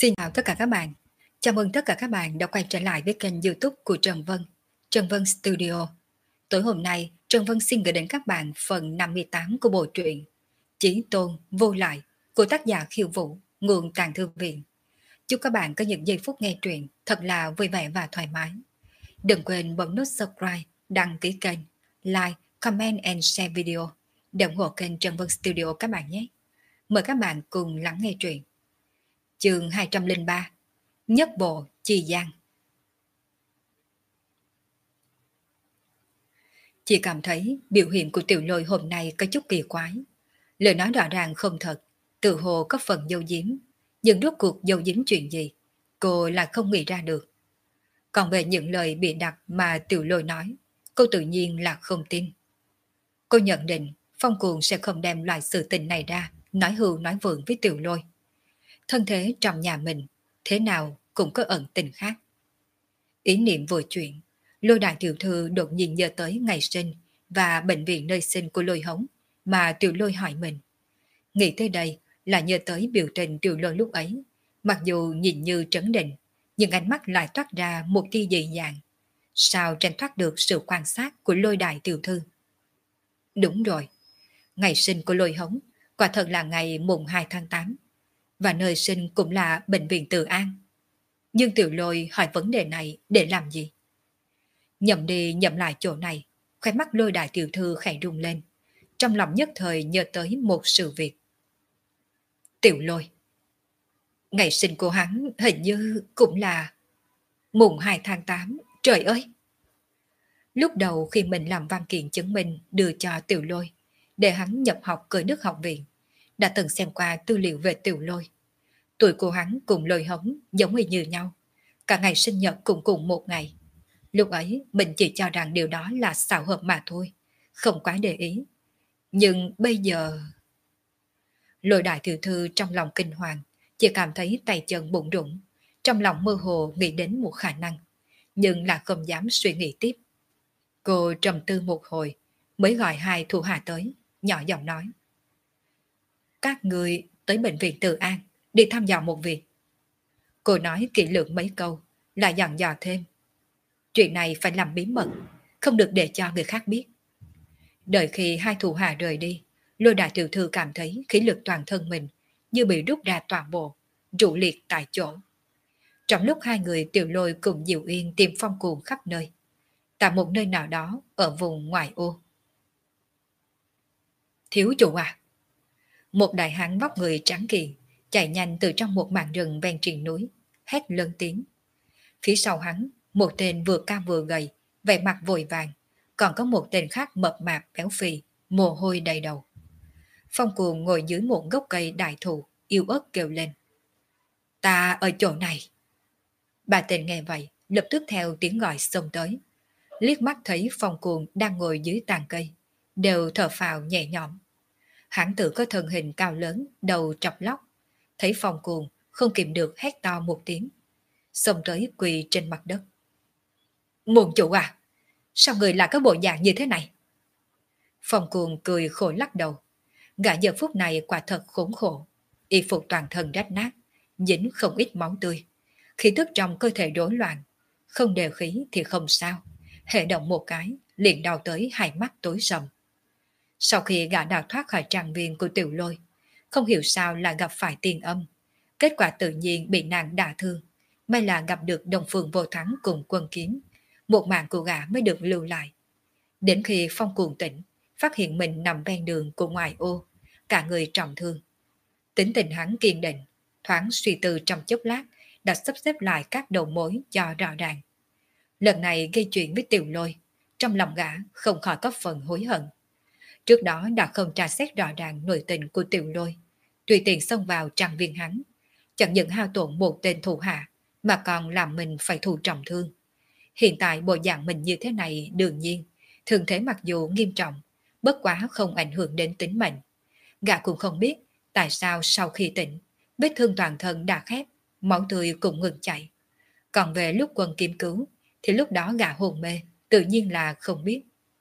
Xin chào tất cả các bạn. Chào mừng tất cả các bạn đã quay trở lại với kênh YouTube của Trần Vân, Trần Vân Studio. Tối hôm nay, Trần Vân xin gửi đến các bạn phần 58 của bộ truyện Chí Tôn Vô Lại của tác giả Khiêu Vũ, nguồn Tàng Thư Viện. Chúc các bạn có những giây phút nghe truyện thật là vui vẻ và thoải mái. Đừng quên bấm nút subscribe, đăng ký kênh, like, comment and share video để ủng hộ kênh Trần Vân Studio các bạn nhé. Mời các bạn cùng lắng nghe truyện. Chương 203 Nhất bộ chi giang. Chị cảm thấy biểu hiện của Tiểu Lôi hôm nay có chút kỳ quái. Lời nói rõ ràng không thật, tự hồ có phần dâu diếm. Nhưng rốt cuộc dâu diếm chuyện gì, cô là không nghĩ ra được. Còn về những lời bị đặt mà Tiểu Lôi nói, cô tự nhiên là không tin. Cô nhận định Phong Cuồng sẽ không đem loại sự tình này ra, nói hưu nói vượng với Tiểu Lôi. Thân thế trong nhà mình, thế nào cũng có ẩn tình khác. Ý niệm vừa chuyển, Lôi đại tiểu thư đột nhiên nhớ tới ngày sinh và bệnh viện nơi sinh của Lôi Hống mà Tiểu Lôi hỏi mình. Nghĩ tới đây là nhớ tới biểu tình Tiểu Lôi lúc ấy, mặc dù nhìn như trấn định, nhưng ánh mắt lại toát ra một tia dị dạng. Sao tránh thoát được sự quan sát của Lôi đại tiểu thư? Đúng rồi, ngày sinh của Lôi Hống quả thật là ngày mùng 2 tháng 8, và nơi sinh cũng là bệnh viện Từ An. Nhưng Tiểu Lôi hỏi vấn đề này để làm gì? Nhậm đi nhậm lại chỗ này, khóe mắt Lôi đại tiểu thư khẽ rung lên. Trong lòng nhất thời nhớ tới một sự việc. Tiểu Lôi, ngày sinh của hắn hình như cũng là mùng 2 tháng 8, trời ơi! Lúc đầu khi mình làm văn kiện chứng minh đưa cho Tiểu Lôi, để hắn nhập học Cởi Đức học viện, đã từng xem qua tư liệu về Tiểu Lôi. Tuổi của hắn cùng Lôi Hống giống như nhau, cả ngày sinh nhật cũng cùng một ngày. Lúc ấy mình chỉ cho rằng điều đó là xảo hợp mà thôi, không quá để ý. Nhưng bây giờ... Lôi đại tiểu thư trong lòng kinh hoàng, chỉ cảm thấy tay chân bụng rụng, trong lòng mơ hồ nghĩ đến một khả năng, nhưng là không dám suy nghĩ tiếp. Cô trầm tư một hồi, mới gọi hai thủ hạ tới, nhỏ giọng nói. Các người tới bệnh viện Từ An, đi thăm dò một việc. Cô nói kỹ lưỡng mấy câu, lại dặn dò thêm. Chuyện này phải làm bí mật, không được để cho người khác biết. Đợi khi hai thủ hạ rời đi, Lôi đại tiểu thư cảm thấy khí lực toàn thân mình như bị rút ra toàn bộ, trụ liệt tại chỗ. Trong lúc hai người Tiểu Lôi cùng Diệu Yên tìm Phong Cuồng khắp nơi, tại một nơi nào đó ở vùng ngoại ô. Thiếu chủ à! Một đại hán vóc người trắng kiện chạy nhanh từ trong một mảng rừng ven triền núi, hét lớn tiếng. Phía sau hắn, một tên vừa cao vừa gầy, vẻ mặt vội vàng, còn có một tên khác mập mạp béo phì, mồ hôi đầy đầu. Phong Cuồng ngồi dưới một gốc cây đại thụ, yếu ớt kêu lên. Ta ở chỗ này. Bà tên nghe vậy, lập tức theo tiếng gọi xông tới. Liếc mắt thấy Phong Cuồng đang ngồi dưới tàn cây, đều thở phào nhẹ nhõm. Hãng tử có thân hình cao lớn, đầu trọc lóc. Thấy Phong Cuồng không kìm được hét to một tiếng, xông tới quỳ trên mặt đất. Môn chủ à, sao người lại có bộ dạng như thế này? Phong Cuồng cười khổ lắc đầu. Gã giờ phút này quả thật khốn khổ, y phục toàn thân rách nát, dính không ít máu tươi, khí tức trong cơ thể rối loạn, không đều khí thì không sao, hệ động một cái liền đau tới hai mắt tối sầm. Sau khi gã đào thoát khỏi tràng viên của Tiểu Lôi, không hiểu sao lại gặp phải tiên âm, kết quả tự nhiên bị nàng đả thương, may là gặp được Đồng Phương Vô Thắng cùng Quân Kiếm, một mạng của gã mới được lưu lại. Đến khi Phong Cuồng tỉnh, phát hiện mình nằm ven đường của ngoài ô, cả người trọng thương. Tính tình hắn kiên định, thoáng suy tư trong chốc lát, đã sắp xếp lại các đầu mối cho rõ ràng. Lần này gây chuyện với Tiểu Lôi, trong lòng gã không khỏi có phần hối hận. Trước đó đã không tra xét rõ ràng nội tình của Tiểu Lôi, tùy tiện xông vào trang viên hắn, chẳng những hao tổn một tên thủ hạ, mà còn làm mình phải thụ trọng thương. Hiện tại bộ dạng mình như thế này đương nhiên, thương thế mặc dù nghiêm trọng, bất quá không ảnh hưởng đến tính mệnh. Gã cũng không biết tại sao sau khi tỉnh, vết thương toàn thân đã khép, máu tươi cũng ngừng chảy. Còn về lúc Quân Kiếm cứu, thì lúc đó gã hồn mê, tự nhiên là không biết.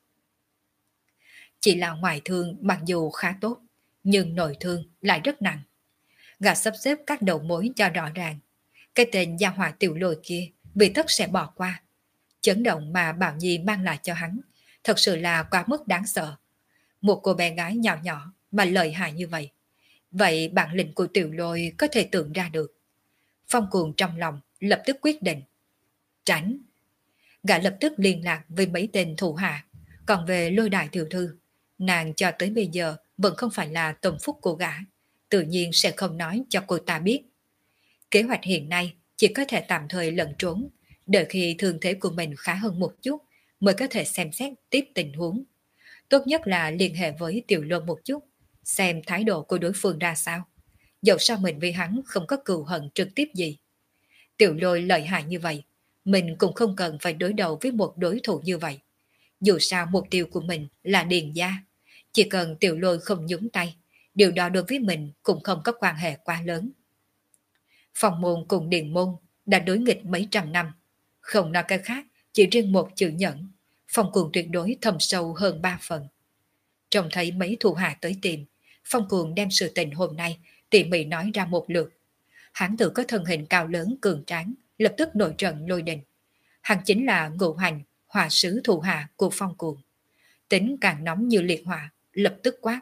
Chỉ là ngoại thương mặc dù khá tốt, nhưng nội thương lại rất nặng. Gã sắp xếp các đầu mối cho rõ ràng, Cái tên gia hỏa tiểu lôi kia vì tất sẽ bỏ qua. Chấn động mà Bảo Nhi mang lại cho hắn thật sự là quá mức đáng sợ. Một cô bé gái nhỏ nhỏ mà lợi hại như vậy. Vậy bản lĩnh của tiểu lôi có thể tưởng ra được. Phong Cuồng trong lòng lập tức quyết định. Tránh. Gã lập tức liên lạc với mấy tên thủ hạ. Còn về Lôi đại tiểu thư, nàng cho tới bây giờ vẫn không phải là tâm phúc của gã. Tự nhiên sẽ không nói cho cô ta biết. Kế hoạch hiện nay chỉ có thể tạm thời lẫn trốn, đợi khi thương thế của mình khá hơn một chút mới có thể xem xét tiếp tình huống. Tốt nhất là liên hệ với Tiểu Lôi một chút, xem thái độ của đối phương ra sao. Dẫu sao mình với hắn không có cừu hận trực tiếp gì. Tiểu Lôi lợi hại như vậy, mình cũng không cần phải đối đầu với một đối thủ như vậy. Dù sao mục tiêu của mình là Điền gia, chỉ cần Tiểu Lôi không nhúng tay, điều đó đối với mình cũng không có quan hệ quá lớn. Phong môn cùng Điền môn đã đối nghịch mấy trăm năm, không nói cái khác, chỉ riêng một chữ nhẫn, Phong Cuồng tuyệt đối thâm sâu hơn 3 phần. Trông thấy mấy thủ hạ tới tìm, Phong Cuồng đem sự tình hôm nay tỉ mỉ nói ra một lượt. Hắn tự có thân hình cao lớn cường tráng, lập tức nổi trận lôi đình. Hắn chính là Ngũ Hành, hỏa sứ thủ hạ của Phong Cuồng. Tính càng nóng như liệt hỏa, lập tức quát.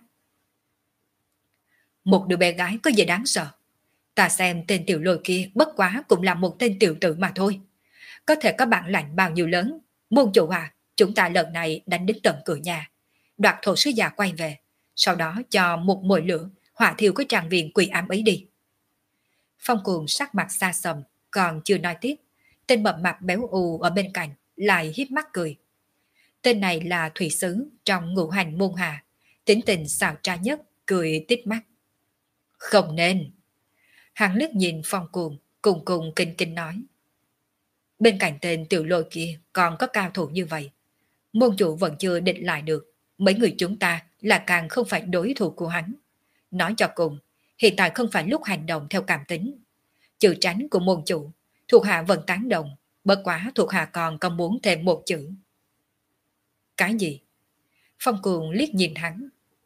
Một đứa bé gái có gì đáng sợ? Ta xem tên tiểu lôi kia bất quá cũng là một tên tiểu tử mà thôi. Có thể có bản lãnh bao nhiêu lớn. Môn chủ à, chúng ta lần này đánh đến tận cửa nhà. Đoạt thổ sứ già quay về. Sau đó cho một mồi lửa hỏa thiêu cái tràng viện quỷ ám ấy đi. Phong Cuồng sắc mặt xa sầm, còn chưa nói tiếp. Tên mập mạp béo ù ở bên cạnh lại hiếp mắt cười. Tên này là thủy sứ trong Ngũ Hành môn hạ. Tính tình xảo trá nhất, cười tít mắt. Không nên. Hắn liếc nhìn Phong Cuồng, cùng cùng kinh kinh nói. Bên cạnh tên tiểu lôi kia còn có cao thủ như vậy. Môn chủ vẫn chưa định lại được. Mấy người chúng ta là càng không phải đối thủ của hắn. Nói cho cùng, hiện tại không phải lúc hành động theo cảm tính. Chữ tránh của môn chủ, thuộc hạ vẫn tán đồng. Bất quá thuộc hạ còn có muốn thêm một chữ. Cái gì? Phong Cuồng liếc nhìn hắn.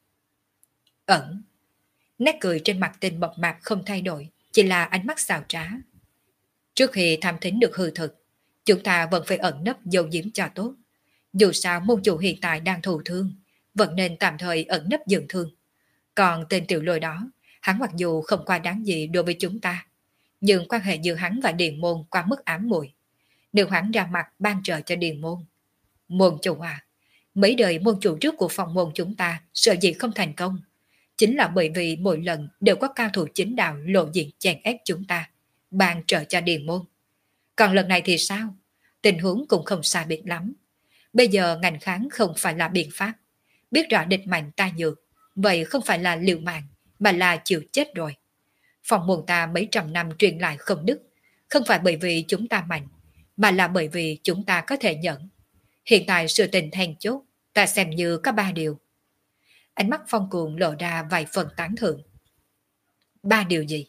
Ẩn. Nét cười trên mặt tên mập mạp không thay đổi, chỉ là ánh mắt xào trá. Trước khi tham thính được hư thực, chúng ta vẫn phải ẩn nấp giấu giếm cho tốt. Dù sao môn chủ hiện tại đang thụ thương, vẫn nên tạm thời ẩn nấp dưỡng thương. Còn tên tiểu lôi đó, hắn mặc dù không qua đáng gì đối với chúng ta, nhưng quan hệ giữa hắn và Điền môn quá mức ám muội. Nếu hắn ra mặt ban trợ cho Điền môn. Môn chủ à, mấy đời môn chủ trước của phòng môn chúng ta sợ gì không thành công. Chính là bởi vì mỗi lần đều có cao thủ chính đạo lộ diện chèn ép chúng ta, ban trợ cho Điền môn. Còn lần này thì sao? Tình huống cũng không sai biệt lắm. Bây giờ ngành kháng không phải là biện pháp. Biết rõ địch mạnh ta nhược, vậy không phải là liều mạng, mà là chịu chết rồi. Phòng môn ta mấy trăm năm truyền lại không đứt, không phải bởi vì chúng ta mạnh, mà là bởi vì chúng ta có thể nhận. Hiện tại sự tình then chốt, ta xem như có 3 điều. Ánh mắt Phong Cuồng lộ ra vài phần tán thưởng. 3 điều gì?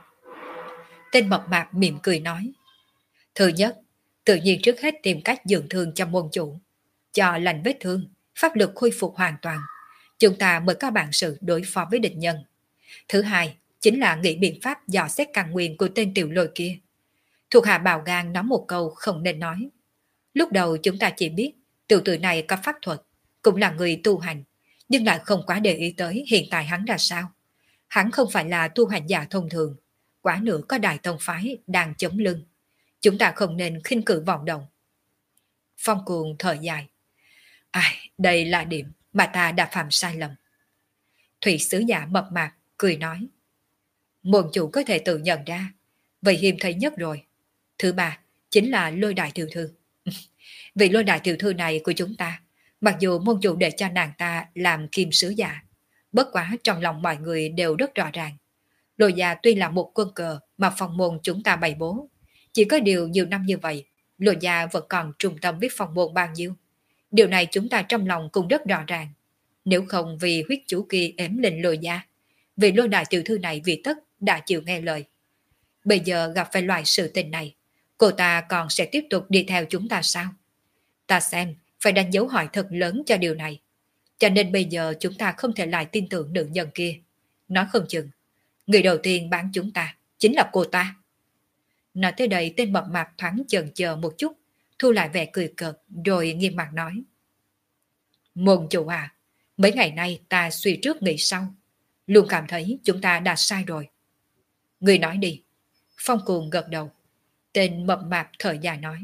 Tên mập mạp mỉm cười nói. Thứ nhất, tự nhiên trước hết tìm cách dưỡng thương cho môn chủ. Cho lành vết thương, pháp lực khôi phục hoàn toàn. Chúng ta mới có bản sự đối phó với địch nhân. Thứ hai, chính là nghĩ biện pháp dò xét căn nguyên của tên tiểu lôi kia. Thuộc hạ bào gan nói một câu không nên nói. Lúc đầu chúng ta chỉ biết tiểu tử này có pháp thuật, cũng là người tu hành, nhưng lại không quá để ý tới hiện tại hắn ra sao. Hắn không phải là tu hành giả thông thường, quả nữa có đại tông phái đang chống lưng. Chúng ta không nên khinh cử vọng động. Phong Cuồng thở dài. Ai, đây là điểm mà ta đã phạm sai lầm. Thủy sứ giả mập mạp, cười nói. Môn chủ có thể tự nhận ra, vậy hiếm thấy nhất rồi. Thứ ba, chính là lôi đại tiểu thư. Vị lôi đại tiểu thư này của chúng ta, mặc dù môn chủ để cho nàng ta làm kim sứ giả, bất quá trong lòng mọi người đều rất rõ ràng. Lôi gia tuy là một quân cờ mà phòng môn chúng ta bày bố, chỉ có điều nhiều năm như vậy, lôi gia vẫn còn trung tâm với phòng môn bao nhiêu. Điều này chúng ta trong lòng cũng rất rõ ràng. Nếu không vì huyết chủ kia ém lên lôi gia, vì lôi đại tiểu thư này vì tất đã chịu nghe lời. Bây giờ gặp phải loại sự tình này, cô ta còn sẽ tiếp tục đi theo chúng ta sao? Ta xem phải đánh dấu hỏi thật lớn cho điều này. Cho nên bây giờ chúng ta không thể lại tin tưởng nữ nhân kia. Nói không chừng, người đầu tiên bán chúng ta chính là cô ta. Nói tới đây tên mập mạp thoáng chần chờ một chút, thu lại vẻ cười cợt rồi nghiêm mặt nói. Môn chủ à, mấy ngày nay ta suy trước nghĩ sau, luôn cảm thấy chúng ta đã sai rồi. Người nói đi. Phong Cuồng gật đầu. Tên mập mạp thở dài nói.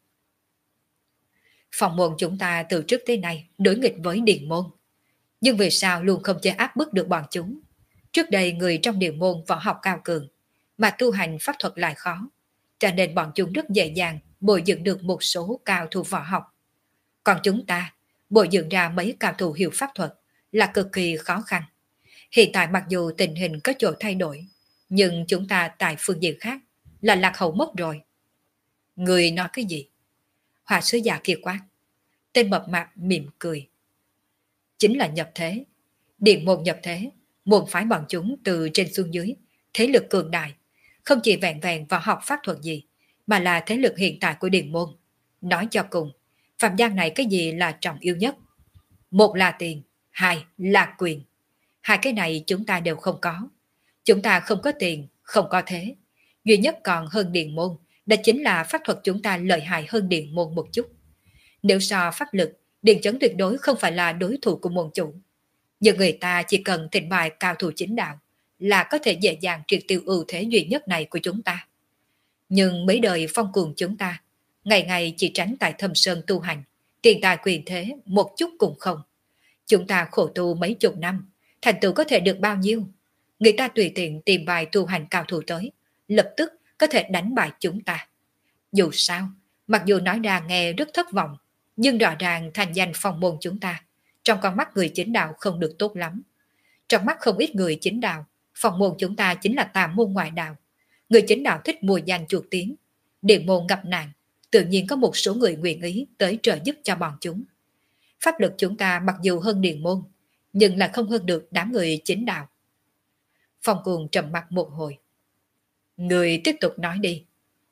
Phòng môn chúng ta từ trước tới nay đối nghịch với điện môn. Nhưng vì sao luôn không thể áp bức được bọn chúng? Trước đây người trong điện môn võ học cao cường, mà tu hành pháp thuật lại khó, cho nên bọn chúng rất dễ dàng bồi dưỡng được một số cao thủ võ học. Còn chúng ta, bồi dưỡng ra mấy cao thủ hiểu pháp thuật là cực kỳ khó khăn. Hiện tại mặc dù tình hình có chỗ thay đổi, nhưng chúng ta tại phương diện khác là lạc hậu mất rồi. Người nói cái gì? Hòa sứ giả kia quát. Tên mập mạp mỉm cười. Chính là nhập thế. Điện môn nhập thế, môn phái bọn chúng từ trên xuống dưới, thế lực cường đại, không chỉ vẹn vẹn vào học pháp thuật gì, mà là thế lực hiện tại của điện môn. Nói cho cùng, phạm gian này cái gì là trọng yếu nhất? Một là tiền, hai là quyền. Hai cái này chúng ta đều không có. Chúng ta không có tiền, không có thế. Duy nhất còn hơn điện môn, đó chính là pháp thuật chúng ta lợi hại hơn điện môn một chút. Nếu so pháp lực, điện chấn tuyệt đối không phải là đối thủ của môn chủ. Nhưng người ta chỉ cần thịnh bài cao thủ chính đạo là có thể dễ dàng triệt tiêu ưu thế duy nhất này của chúng ta. Nhưng mấy đời Phong Cuồng chúng ta, ngày ngày chỉ tránh tại Thâm Sơn tu hành, tiền tài quyền thế một chút cũng không. Chúng ta khổ tu mấy chục năm, thành tựu có thể được bao nhiêu? Người ta tùy tiện tìm vài tu hành cao thủ tới, lập tức có thể đánh bại chúng ta. Dù sao, mặc dù nói ra nghe rất thất vọng, nhưng rõ ràng thành danh phong môn chúng ta, trong con mắt người chính đạo không được tốt lắm. Trong mắt không ít người chính đạo, phong môn chúng ta chính là tà môn ngoại đạo. Người chính đạo thích mùa danh chuột tiếng, điện môn gặp nạn, tự nhiên có một số người nguyện ý tới trợ giúp cho bọn chúng. Pháp lực chúng ta mặc dù hơn điện môn, nhưng là không hơn được đám người chính đạo. Phong Cuồng trầm mặt một hồi. Người tiếp tục nói đi.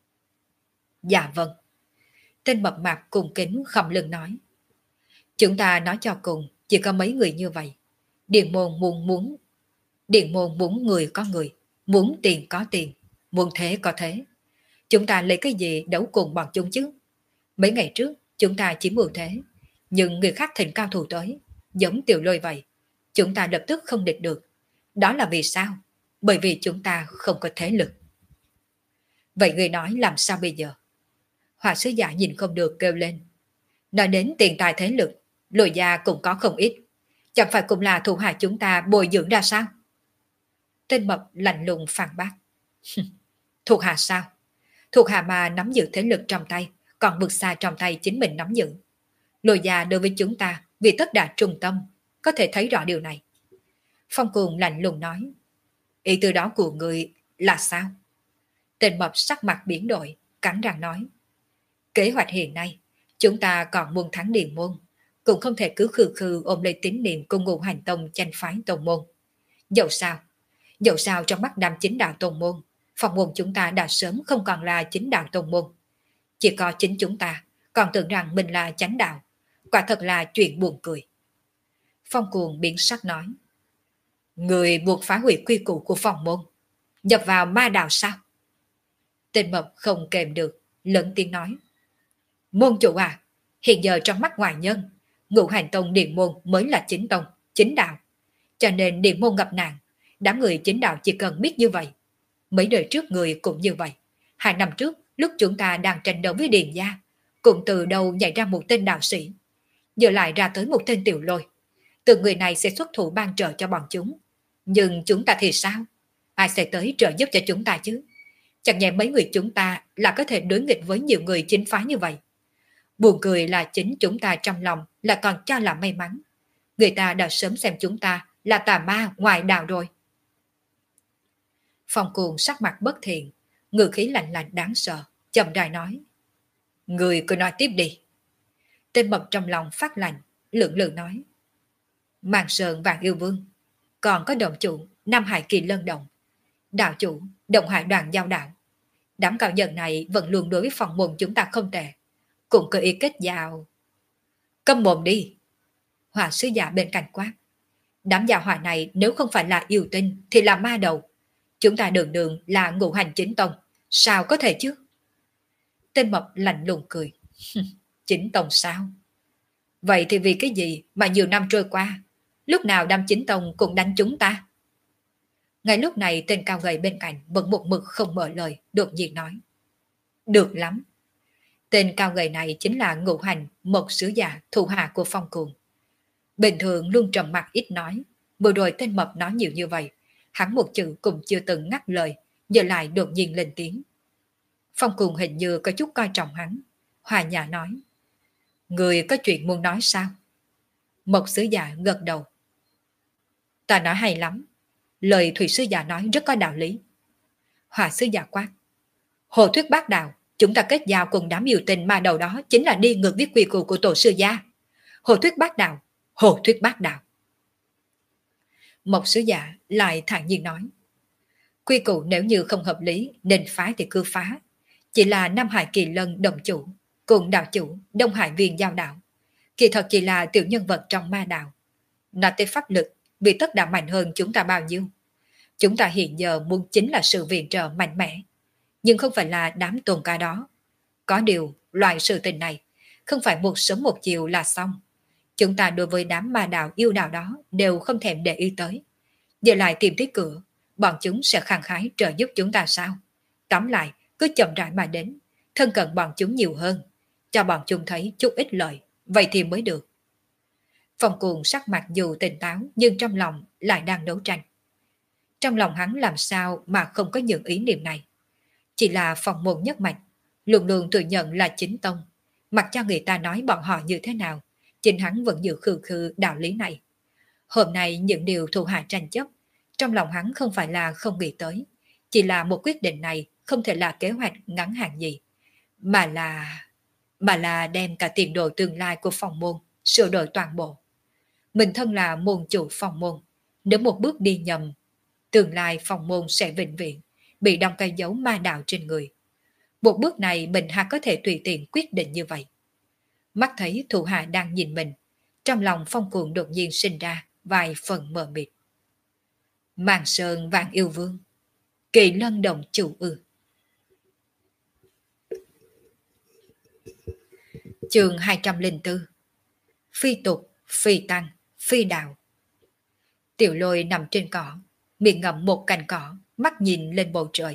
Dạ vâng. Tên mập mạp cùng kính khom lưng nói. Chúng ta nói cho cùng, chỉ có mấy người như vậy. Điện môn muốn người có người, muốn tiền có tiền, muốn thế có thế. Chúng ta lấy cái gì đấu cùng bọn chúng chứ? Mấy ngày trước, chúng ta chiếm ưu thế, nhưng người khác thịnh cao thủ tới, giống Tiểu Lôi vậy. Chúng ta lập tức không địch được. Đó là vì sao? Bởi vì chúng ta không có thế lực. Vậy người nói làm sao bây giờ? Hòa sứ giả nhìn không được kêu lên. Nói đến tiền tài thế lực, Lôi gia cũng có không ít. Chẳng phải cũng là thủ hạ chúng ta bồi dưỡng ra sao? Tên mập lạnh lùng phản bác. Thuộc hạ sao? Thuộc hạ mà nắm giữ thế lực trong tay, còn vượt xa trong tay chính mình nắm giữ. Lôi gia đối với chúng ta vì tất đạt trung tâm, có thể thấy rõ điều này. Phong Cuồng lạnh lùng nói. Ý từ đó của người là sao? Tên mập sắc mặt biến đổi, cắn răng nói. Kế hoạch hiện nay, chúng ta còn muốn thắng điện môn, cũng không thể cứ khư khư ôm lấy tín niệm của Ngũ Hành Tông tranh phái tông môn. Dẫu sao trong mắt đám chính đạo tông môn, phòng môn chúng ta đã sớm không còn là chính đạo tông môn. Chỉ có chính chúng ta còn tưởng rằng mình là chánh đạo, quả thật là chuyện buồn cười. Phong Cuồng biến sắc nói. Người buộc phá hủy quy củ của phòng môn, nhập vào ma đạo sao? Tên mập không kèm được, lớn tiếng nói. Môn chủ à, hiện giờ trong mắt ngoại nhân, Ngũ Hành Tông điện môn mới là chính tông, chính đạo. Cho nên điện môn gặp nạn, đám người chính đạo chỉ cần biết như vậy. Mấy đời trước người cũng như vậy. 2 năm trước, lúc chúng ta đang tranh đấu với Điền gia, cũng từ đâu nhảy ra một tên đạo sĩ. Giờ lại ra tới một tên Tiểu Lôi. Từ người này sẽ xuất thủ ban trợ cho bọn chúng. Nhưng chúng ta thì sao? Ai sẽ tới trợ giúp cho chúng ta chứ? Chẳng nhẽ mấy người chúng ta là có thể đối nghịch với nhiều người chính phái như vậy. Buồn cười là chính chúng ta trong lòng là còn cho là may mắn. Người ta đã sớm xem chúng ta là tà ma ngoại đạo rồi. Phong Cuồng sắc mặt bất thiện, ngữ khí lạnh lạnh đáng sợ, chậm rãi nói. Người cứ nói tiếp đi. Tên mập trong lòng phát lạnh, lưỡng lự nói. Màn Sơn Vạn Yêu Vương, còn có đồng chủ Nam Hải Kỳ Lân Động, đạo chủ Động Hải Đoàn Giao Đạo. Đám cao nhân này vẫn luôn đối với phòng môn chúng ta không tệ, cũng cơ ý kết giao. Câm mồm đi. Hòa sứ giả bên cạnh quát. Đám gia hỏa này nếu không phải là yêu tinh thì là ma đầu. Chúng ta đường đường là Ngũ Hành Chính Tông, Sao có thể chứ? Tên mập lạnh lùng cười. Chính tông sao? Vậy thì vì cái gì mà nhiều năm trôi qua, lúc nào đám chính tông cũng đánh chúng ta? Ngay lúc này tên cao gầy bên cạnh vẫn một mực không mở lời, đột nhiên nói. Được lắm. Tên cao gầy này chính là Ngũ Hành, một sứ giả thủ hạ của Phong Cuồng. Bình thường luôn trầm mặc ít nói, vừa rồi tên mập nói nhiều như vậy, hắn một chữ cũng chưa từng ngắt lời, giờ lại đột nhiên lên tiếng. Phong Cuồng hình như có chút coi trọng hắn, hòa nhã nói. Người có chuyện muốn nói sao? Một sứ giả gật đầu. Ta nói hay lắm, lời thủy sứ giả nói rất có đạo lý. Hòa sứ giả quát. Hồ thuyết bác đạo, chúng ta kết giao cùng đám yêu tình mà đầu đó chính là đi ngược với quy củ của tổ sư gia. Hồ thuyết bác đạo, hồ thuyết bác đạo. Một sứ giả lại thản nhiên nói. Quy củ nếu như không hợp lý nên phá thì cứ phá. Chỉ là Nam Hải Kỳ Lân đồng chủ, cùng đạo chủ Đông Hải Viên giao đạo. Kỳ thật chỉ là tiểu nhân vật trong ma đạo. Nói tới pháp lực, vì tất đã mạnh hơn chúng ta bao nhiêu. Chúng ta hiện giờ muốn chính là sự viện trợ mạnh mẽ, nhưng không phải là đám tôn ca đó. Có điều, loại sự tình này, không phải một sớm một chiều là xong. Chúng ta đối với đám ma đạo yêu đạo đó đều không thèm để ý tới. Giờ lại tìm tới cửa, bọn chúng sẽ khẳng khái trợ giúp chúng ta sao? Tóm lại, cứ chậm rãi mà đến, thân cận bọn chúng nhiều hơn, cho bọn chúng thấy chút ít lợi, vậy thì mới được. Phong Cuồng sắc mặt dù tỉnh táo nhưng trong lòng lại đang đấu tranh. Trong lòng hắn làm sao mà không có những ý niệm này. Chỉ là Phong môn nhất mạch, luôn luôn tự nhận là chính tông, mặc cho người ta nói bọn họ như thế nào, chính hắn vẫn giữ khư khư đạo lý này. Hôm nay những điều thuộc hạ tranh chấp, trong lòng hắn không phải là không nghĩ tới, chỉ là một quyết định này không thể là kế hoạch ngắn hạn gì, mà là đem cả tiền đồ tương lai của Phong môn sửa đổi toàn bộ. Mình thân là môn chủ Phong môn, nếu một bước đi nhầm, tương lai Phong môn sẽ vĩnh viễn bị đong cái dấu ma đạo trên người. Một bước này mình há có thể tùy tiện quyết định như vậy. Mắt thấy thủ hạ đang nhìn mình, trong lòng Phong Cuồng đột nhiên sinh ra vài phần mờ mịt. Màn Sơn Vạn Yêu Vương, Kỳ Lân Đồng chủ ư? Chương 204. Phi tục, phi tăng, phi đạo. Tiểu Lôi nằm trên cỏ, miệng ngậm một cành cỏ, mắt nhìn lên bầu trời.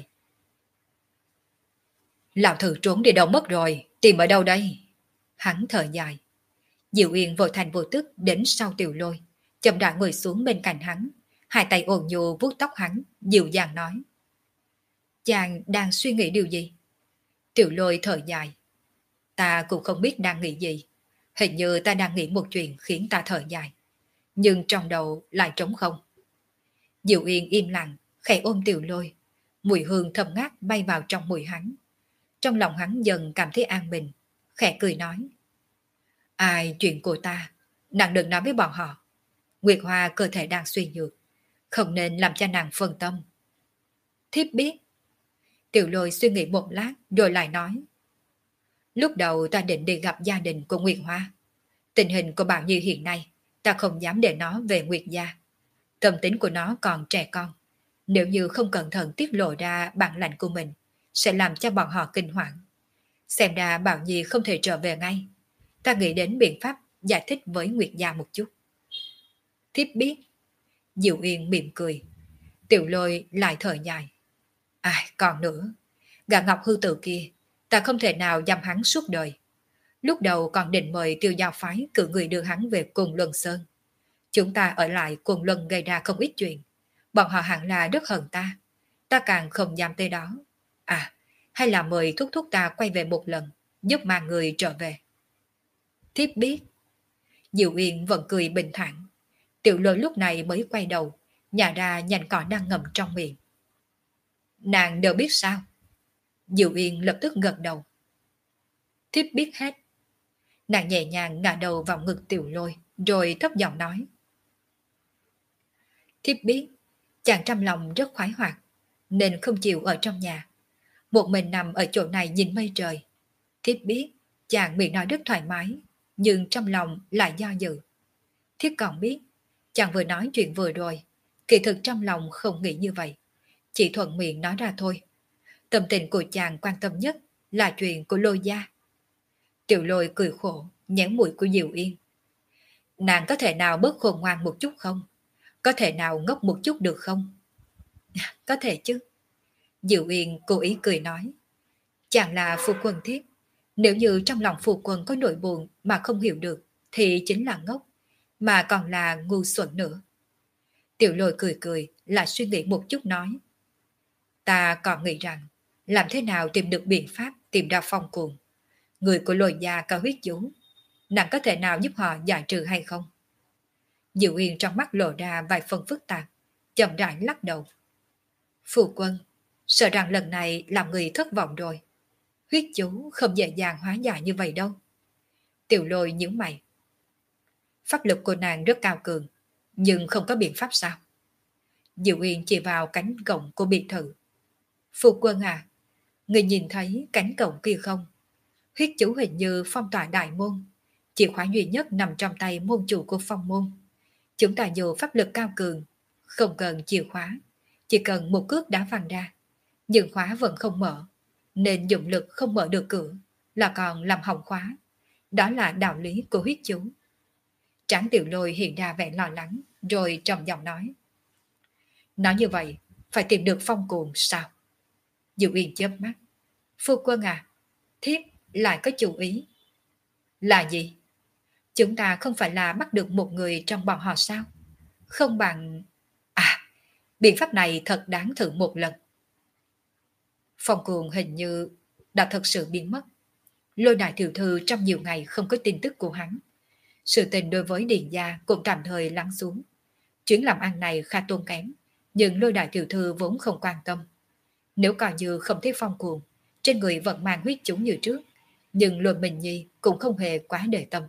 Lão thử trốn đi đâu mất rồi, tìm ở đâu đây? Hắn thở dài. Diệu Yên vô thành vô tức đến sau Tiểu Lôi, chậm rãi ngồi xuống bên cạnh hắn, hai tay ôn nhu vuốt tóc hắn, dịu dàng nói. Chàng đang suy nghĩ điều gì? Tiểu Lôi thở dài. Ta cũng không biết đang nghĩ gì. Hình như ta đang nghĩ một chuyện khiến ta thở dài. Nhưng trong đầu lại trống không. Diệu Yên im lặng, khẽ ôm Tiểu Lôi. Mùi hương thơm ngát bay vào trong mũi hắn. Trong lòng hắn dần cảm thấy an bình, khẽ cười nói. Ai chuyện của ta, nàng đừng nói với bọn họ. Nguyệt Hoa cơ thể đang suy nhược, không nên làm cho nàng phân tâm. Thiếp biết. Tiểu Lôi suy nghĩ một lát rồi lại nói. Lúc đầu ta định đi gặp gia đình của Nguyệt Hoa. Tình hình của Bảo Nhi hiện nay, ta không dám để nó về Nguyệt gia. Tâm tính của nó còn trẻ con. Nếu như không cẩn thận tiết lộ ra bản lãnh của mình, sẽ làm cho bọn họ kinh hoàng. Xem ra Bảo Nhi không thể trở về ngay. Ta nghĩ đến biện pháp giải thích với Nguyệt gia một chút. Thiếp biết. Diệu Yên mỉm cười. Tiểu Lôi lại thở dài. Ai còn nữa, gã Ngọc Hư Tử kia, ta không thể nào giam hắn suốt đời. Lúc đầu còn định mời Tiêu Giao phái cử người đưa hắn về Cồn Luân Sơn. Chúng ta ở lại Cồn Luân gây ra không ít chuyện. Bọn họ hẳn là rất hận ta. Ta càng không dám tới đó. À, hay là mời thúc thúc ta quay về một lần, giúp mang người trở về. Thiếp biết. Diệu Yên vẫn cười bình thản. Tiểu Lôi lúc này mới quay đầu, nhả ra nhành cỏ đang ngậm trong miệng. Nàng đều biết sao? Diệu Yên lập tức gật đầu. Thiếp biết hết. Nàng nhẹ nhàng ngả đầu vào ngực Tiểu Lôi, rồi thấp giọng nói. Thiếp biết, chàng trong lòng rất khoái hoạt, nên không chịu ở trong nhà. Một mình nằm ở chỗ này nhìn mây trời. Thiếp biết, chàng miệng nói rất thoải mái, nhưng trong lòng lại do dự. Thiếp còn biết, chàng vừa nói chuyện vừa rồi, kỳ thực trong lòng không nghĩ như vậy. Chỉ thuận miệng nói ra thôi. Tâm tình của chàng quan tâm nhất là chuyện của Lôi gia. Tiểu Lôi cười khổ, nhéo mũi của Diệu Yên. Nàng có thể nào bớt khôn ngoan một chút không? Có thể nào ngốc một chút được không? Có thể chứ. Diệu Yên cố ý cười nói. Chàng là phu quân thiết. Nếu như trong lòng phu quân có nỗi buồn mà không hiểu được, thì chính là ngốc, mà còn là ngu xuẩn nữa. Tiểu Lôi cười cười, là suy nghĩ một chút nói. Ta còn nghĩ rằng, làm thế nào tìm được biện pháp tìm ra Phong Cuồng. Người của Lôi gia có huyết chú, nàng có thể nào giúp họ giải trừ hay không? Diệu Yên trong mắt lộ ra vài phần phức tạp, chậm rãi lắc đầu. Phu quân, sợ rằng lần này làm người thất vọng rồi. Huyết chú không dễ dàng hóa giải như vậy đâu. Tiểu Lôi nhíu mày. Pháp lực của nàng rất cao cường, nhưng không có biện pháp sao? Diệu Yên chỉ vào cánh cổng của biệt thự. Phu quân à, người nhìn thấy cánh cổng kia không? Huyết chú hình như phong tỏa đại môn, chìa khóa duy nhất nằm trong tay môn chủ của phong môn. Chúng ta dù pháp lực cao cường, không cần chìa khóa, chỉ cần một cước đá văng ra, nhưng khóa vẫn không mở, nên dụng lực không mở được cửa, là còn làm hỏng khóa. Đó là đạo lý của huyết chú. Tráng Tiểu Lôi hiện ra vẻ lo lắng, rồi trầm giọng nói. Nói như vậy, phải tìm được Phong Cuồng sao? Diệu Yên chớp mắt. Phu quân à, thiếp lại có chủ ý. Là gì? Chúng ta không phải là bắt được một người trong bọn họ sao? Không bằng... À, biện pháp này thật đáng thử một lần. Phong Cuồng hình như đã thật sự biến mất. Lôi đại tiểu thư trong nhiều ngày không có tin tức của hắn. Sự tình đối với Điền gia cũng tạm thời lắng xuống. Chuyến làm ăn này khá tốn kém, nhưng lôi đại tiểu thư vốn không quan tâm. Nếu coi như không thấy Phong Cuồng, trên người vẫn mang huyết chúng như trước, nhưng Lôi Minh Nhi cũng không hề quá để tâm.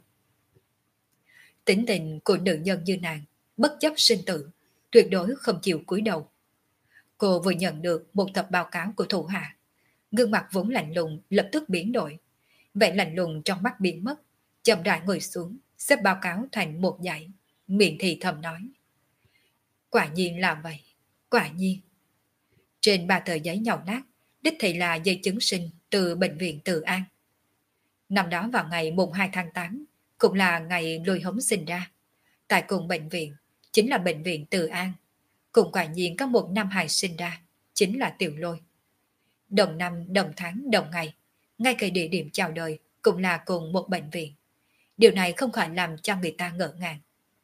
Tính tình của nữ nhân như nàng, bất chấp sinh tử, tuyệt đối không chịu cúi đầu. Cô vừa nhận được một tập báo cáo của thủ hạ, gương mặt vốn lạnh lùng lập tức biến đổi. Vẻ lạnh lùng trong mắt biến mất, chậm rãi ngồi xuống, xếp báo cáo thành một dãy, miệng thì thầm nói. Quả nhiên là vậy, quả nhiên. Trên 3 tờ giấy nhàu nát, đích thị là giấy chứng sinh từ bệnh viện Từ An. Năm đó vào ngày mùng 2 tháng 8, cũng là ngày Lôi Hống sinh ra. Tại cùng bệnh viện, chính là bệnh viện Từ An. Cũng quả nhiên có một nam hài sinh ra, chính là Tiểu Lôi. Đồng năm, đồng tháng, đồng ngày, ngay cả địa điểm chào đời cũng là cùng một bệnh viện. Điều này không khỏi làm cho người ta ngỡ ngàng.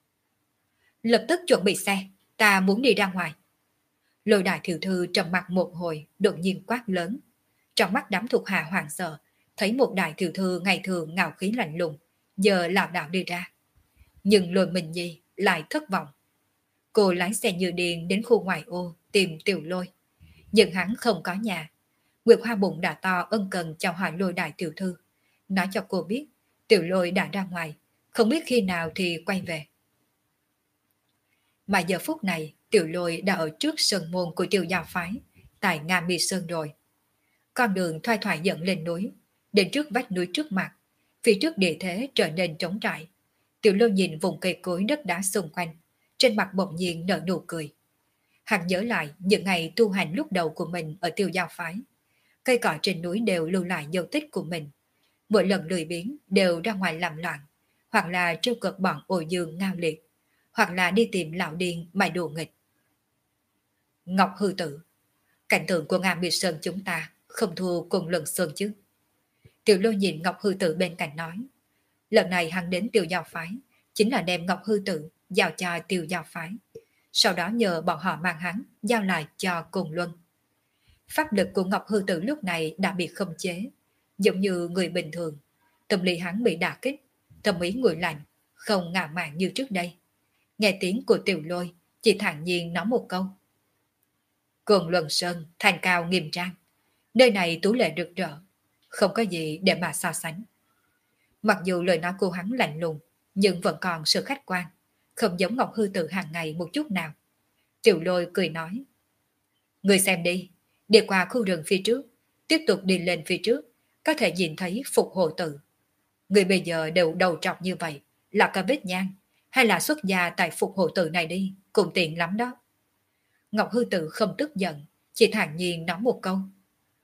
Lập tức chuẩn bị xe, ta muốn đi ra ngoài. Lôi đại tiểu thư trầm mặt một hồi, đột nhiên quát lớn. Trong mắt đám thuộc hạ hoảng sợ, thấy một đại tiểu thư ngày thường ngạo khí lạnh lùng, giờ lảo đảo đi ra. Nhưng Lôi Minh Nhi lại thất vọng. Cô lái xe như điên đến khu ngoại ô tìm Tiểu Lôi. Nhưng hắn không có nhà. Nguyệt Hoa bụng đã to ân cần chào hỏi Lôi đại tiểu thư, nói cho cô biết Tiểu Lôi đã ra ngoài, không biết khi nào thì quay về. Mà giờ phút này Tiểu Lôi đã ở trước sơn môn của Tiêu gia phái, tại Nga Mi Sơn rồi. Con đường thoai thoải dẫn lên núi, đến trước vách núi trước mặt, phía trước địa thế trở nên trống trải. Tiểu Lôi nhìn vùng cây cối đất đá xung quanh, trên mặt bỗng nhiên nở nụ cười. Hắn nhớ lại những ngày tu hành lúc đầu của mình ở Tiêu gia phái. Cây cỏ trên núi đều lưu lại dấu tích của mình. Mỗi lần lười biếng đều ra ngoài làm loạn, hoặc là trêu cợt bọn Ô Dương Ngao Liệt, hoặc là đi tìm lão điên mày đùa nghịch. Ngọc Hư Tử, cảnh tượng của Nga Mi Sơn chúng ta không thua cùng lần Sơn chứ. Tiểu Lôi nhìn Ngọc Hư Tử bên cạnh nói. Lần này hắn đến Tiêu gia phái, chính là đem Ngọc Hư Tử giao cho Tiêu gia phái. Sau đó nhờ bọn họ mang hắn giao lại cho Côn Luân. Pháp lực của Ngọc Hư Tử lúc này đã bị khống chế, giống như người bình thường. Tâm lý hắn bị đả kích, tâm ý nguội lạnh, không ngạo mạn như trước đây. Nghe tiếng của Tiểu Lôi, chỉ thản nhiên nói một câu. Côn Luân Sơn, thành cao nghiêm trang. Nơi này tú lệ rực rỡ, không có gì để mà so sánh. Mặc dù lời nói của hắn lạnh lùng, nhưng vẫn còn sự khách quan, không giống Ngọc Hư Tử hàng ngày một chút nào. Tiểu Lôi cười nói. Người xem đi, đi qua khu rừng phía trước, tiếp tục đi lên phía trước, có thể nhìn thấy Phục Hồ Tự. Người bây giờ đều đầu trọc như vậy, là cả vết nhang, hay là xuất gia tại Phục Hồ Tự này đi, cũng tiện lắm đó. Ngọc Hư Tự không tức giận, chỉ thản nhiên nói một câu.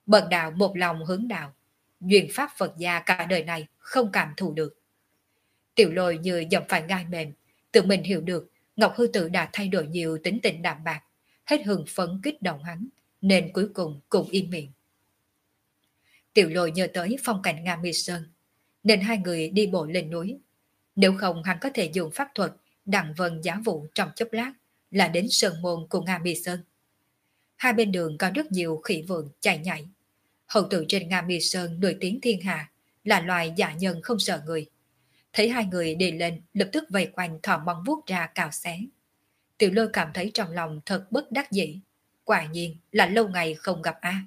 Bần đạo một lòng hướng đạo, duyên pháp Phật gia cả đời này không cảm thụ được. Tiểu Lôi như dầm phải gai mềm, tự mình hiểu được Ngọc Hư Tử đã thay đổi nhiều tính tình đạm bạc, hết hưng phấn kích động hắn, nên cuối cùng cũng im miệng. Tiểu Lôi nhớ tới phong cảnh Nga Mi Sơn, nên hai người đi bộ lên núi. Nếu không hắn có thể dùng pháp thuật đặng vân giá vụ trong chốc lát là đến sơn môn của Nga Mi Sơn. Hai bên đường có rất nhiều khỉ vượn chạy nhảy. Hậu tử trên Nga Mi Sơn nổi tiếng thiên hạ, là loài dạ nhân không sợ người. Thấy hai người đi lên, lập tức vây quanh thò móng vuốt ra cào xé. Tiểu Lôi cảm thấy trong lòng thật bất đắc dĩ. Quả nhiên là lâu ngày không gặp a.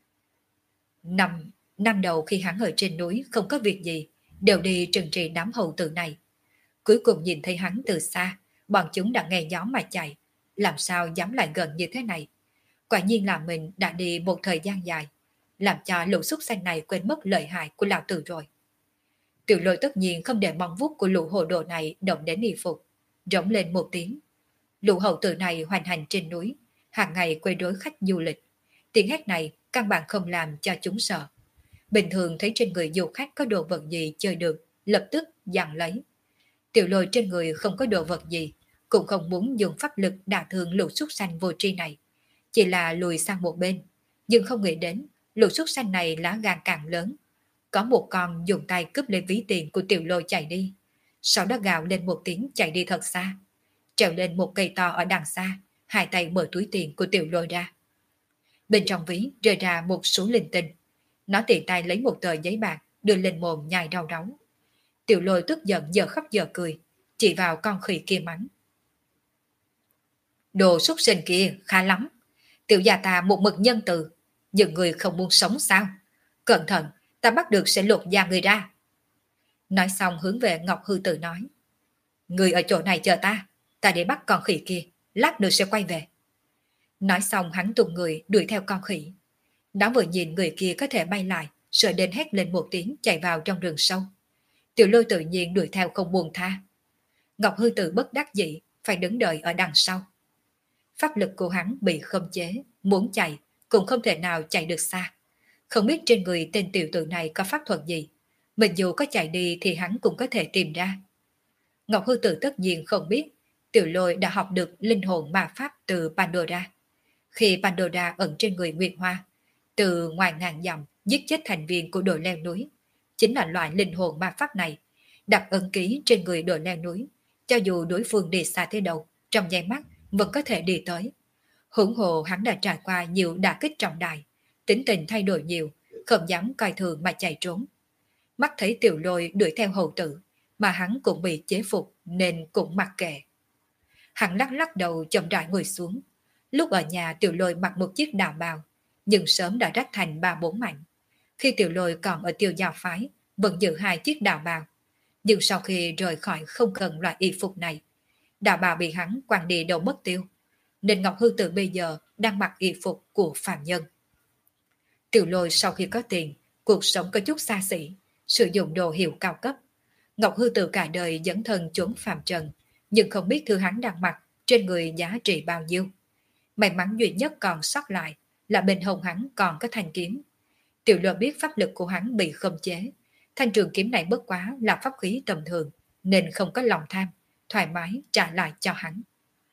Năm đầu khi hắn ở trên núi không có việc gì, đều đi trừng trị đám hầu tử này. Cuối cùng nhìn thấy hắn từ xa, bọn chúng đã nghe gió mà chạy. Làm sao dám lại gần như thế này? Quả nhiên là mình đã đi một thời gian dài, làm cho lũ súc sanh này quên mất lợi hại của lão tử rồi. Tiểu Lôi tất nhiên không để mong vuốt của lũ hồ đồ này động đến y phục, rống lên một tiếng. Lũ hậu tử này hoành hành trên núi, hàng ngày quấy rối khách du lịch. Tiếng hét này căn bản không làm cho chúng sợ. Bình thường thấy trên người du khách có đồ vật gì chơi được, lập tức giằng lấy. Tiểu Lôi trên người không có đồ vật gì, cũng không muốn dùng pháp lực đả thương lũ súc sanh vô tri này. Chỉ là lùi sang một bên, nhưng không nghĩ đến lũ súc sanh này lá gan càng lớn. Có một con dùng tay cướp lấy ví tiền của Tiểu Lôi chạy đi, sau đó gào lên một tiếng chạy đi thật xa, trèo lên một cây to ở đằng xa, hai tay mở túi tiền của Tiểu Lôi ra. Bên trong ví rơi ra một số linh tinh. Nó tiện tay lấy một tờ giấy bạc đưa lên mồm nhai đau đáu. Tiểu Lôi tức giận giờ khóc giờ cười, chỉ vào con khỉ kia mắng: đồ súc sinh kia khá lắm, tiểu gia ta một mực nhân từ, nhưng người không muốn sống sao? Cẩn thận, ta bắt được sẽ lột da người ra. Nói xong hướng về Ngọc Hư Tử nói: người ở chỗ này chờ ta đi bắt con khỉ kia, lát nữa sẽ quay về. Nói xong hắn tung người đuổi theo con khỉ. Nó vừa nhìn người kia có thể bay lại, sợ đến hét lên một tiếng chạy vào trong rừng sâu. Tiểu Lôi tự nhiên đuổi theo không buông tha. Ngọc Hư Tử bất đắc dĩ phải đứng đợi ở đằng sau. Pháp lực của hắn bị khống chế, muốn chạy cũng không thể nào chạy được xa. Không biết trên người tên tiểu tử này có pháp thuật gì, mình dù có chạy đi thì hắn cũng có thể tìm ra. Ngọc Hư Tử tất nhiên không biết Tiểu Lôi đã học được linh hồn ma pháp từ Pandora. Khi Pandora ẩn trên người Nguyệt Hoa, từ ngoài ngàn dặm giết chết thành viên của đội leo núi, chính là loại linh hồn ma pháp này, đặt ấn ký trên người đội leo núi, cho dù đối phương đi xa thế đâu, trong nháy mắt vẫn có thể đi tới. Hưởng hồ hắn đã trải qua nhiều đả kích trọng đại, tính tình thay đổi nhiều, không dám coi thường mà chạy trốn. Mắt thấy Tiểu Lôi đuổi theo hầu tử, mà hắn cũng bị chế phục nên cũng mặc kệ. Hắn lắc lắc đầu chậm rãi ngồi xuống. Lúc ở nhà Tiểu Lôi mặc một chiếc đạo bào, nhưng sớm đã rách thành 3-4 mảnh. Khi Tiểu Lôi còn ở Tiêu Giao phái, vẫn giữ 2 chiếc đạo bào. Nhưng sau khi rời khỏi không cần loại y phục này, đạo bào bị hắn quăng đi đâu mất tiêu, nên Ngọc Hư Tử bây giờ đang mặc y phục của phàm nhân. Tiểu Lôi sau khi có tiền, cuộc sống có chút xa xỉ, sử dụng đồ hiệu cao cấp. Ngọc Hư Tử cả đời dấn thân trốn phàm trần, nhưng không biết thứ hắn đang mặc trên người giá trị bao nhiêu. May mắn duy nhất còn sót lại là bên hông hắn còn có thanh kiếm. Tiểu Lôi biết pháp lực của hắn bị khống chế, thanh trường kiếm này bất quá là pháp khí tầm thường, nên không có lòng tham, thoải mái trả lại cho hắn.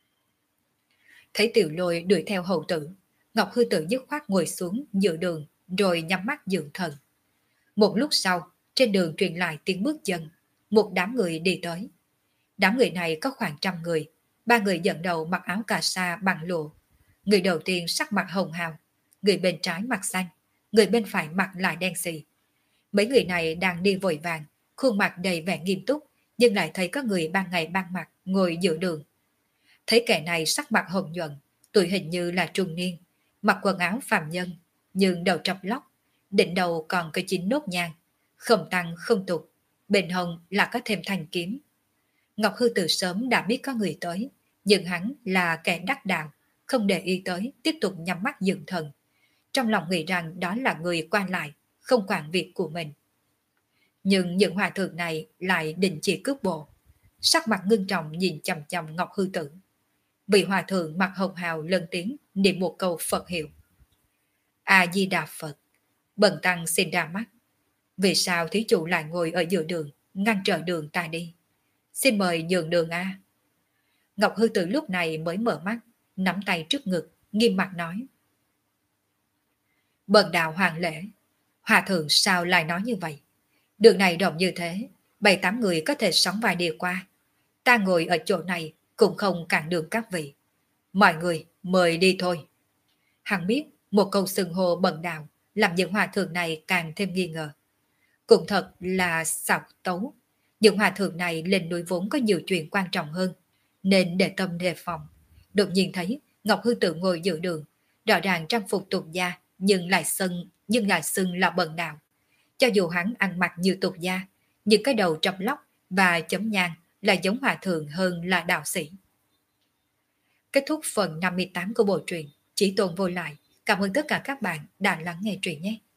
Thấy Tiểu Lôi đuổi theo hầu tử, Ngọc Hư Tử dứt khoát ngồi xuống giữa đường rồi nhắm mắt dưỡng thần. Một lúc sau, trên đường truyền lại tiếng bước chân, một đám người đi tới. Đám người này có khoảng 100 người, 3 người dẫn đầu mặc áo cà sa bằng lụa. Người đầu tiên sắc mặt hồng hào, người bên trái mặt xanh, người bên phải mặt lại đen xì. Mấy người này đang đi vội vàng, khuôn mặt đầy vẻ nghiêm túc, nhưng lại thấy có người ban ngày ban mặt ngồi giữa đường. Thấy kẻ này sắc mặt hồng nhuận, tuổi hình như là trung niên, mặc quần áo phàm nhân, nhưng đầu trọc lóc, đỉnh đầu còn có 9 nốt nhang, không tăng không tục, bên hông là có thêm thanh kiếm. Ngọc Hư từ sớm đã biết có người tới, nhưng hắn là kẻ đắc đạo, không để ý tới, tiếp tục nhắm mắt dưỡng thần. Trong lòng nghĩ rằng đó là người qua lại, không quản việc của mình. Nhưng những hòa thượng này lại định chỉ cướp bộ. Sắc mặt ngưng trọng nhìn chằm chằm Ngọc Hư Tử. Vị hòa thượng mặt hồng hào lên tiếng niệm một câu Phật hiệu. A Di Đà Phật, Bần tăng xin ra mắt. Vì sao thí chủ lại ngồi ở giữa đường, ngăn trở đường ta đi? Xin mời nhường đường a. Ngọc Hư Tử lúc này mới mở mắt, nắm tay trước ngực, nghiêm mặt nói. Bần đạo hoàng lễ, hòa thượng sao lại nói như vậy? Đường này rộng như thế, 7-8 người có thể sóng vai đi qua. Ta ngồi ở chỗ này cũng không cản đường các vị. Mọi người mời đi thôi. Hắn biết một câu xưng hô bần đạo làm những hòa thượng này càng thêm nghi ngờ. Cũng thật là xảo tấu. Những hòa thượng này lên núi vốn có nhiều chuyện quan trọng hơn, nên để tâm đề phòng. Đột nhiên thấy Ngọc Hư Tử ngồi giữa đường, rõ ràng trang phục tục gia nhưng lại xưng là bần đạo. Cho dù hắn ăn mặc như tục gia, nhưng cái đầu trọc lóc và chấm nhang là giống hòa thượng hơn là đạo sĩ. Kết thúc phần 58 của bộ truyện Chỉ Tồn Vô Lại. Cảm ơn tất cả các bạn đã lắng nghe truyện nhé.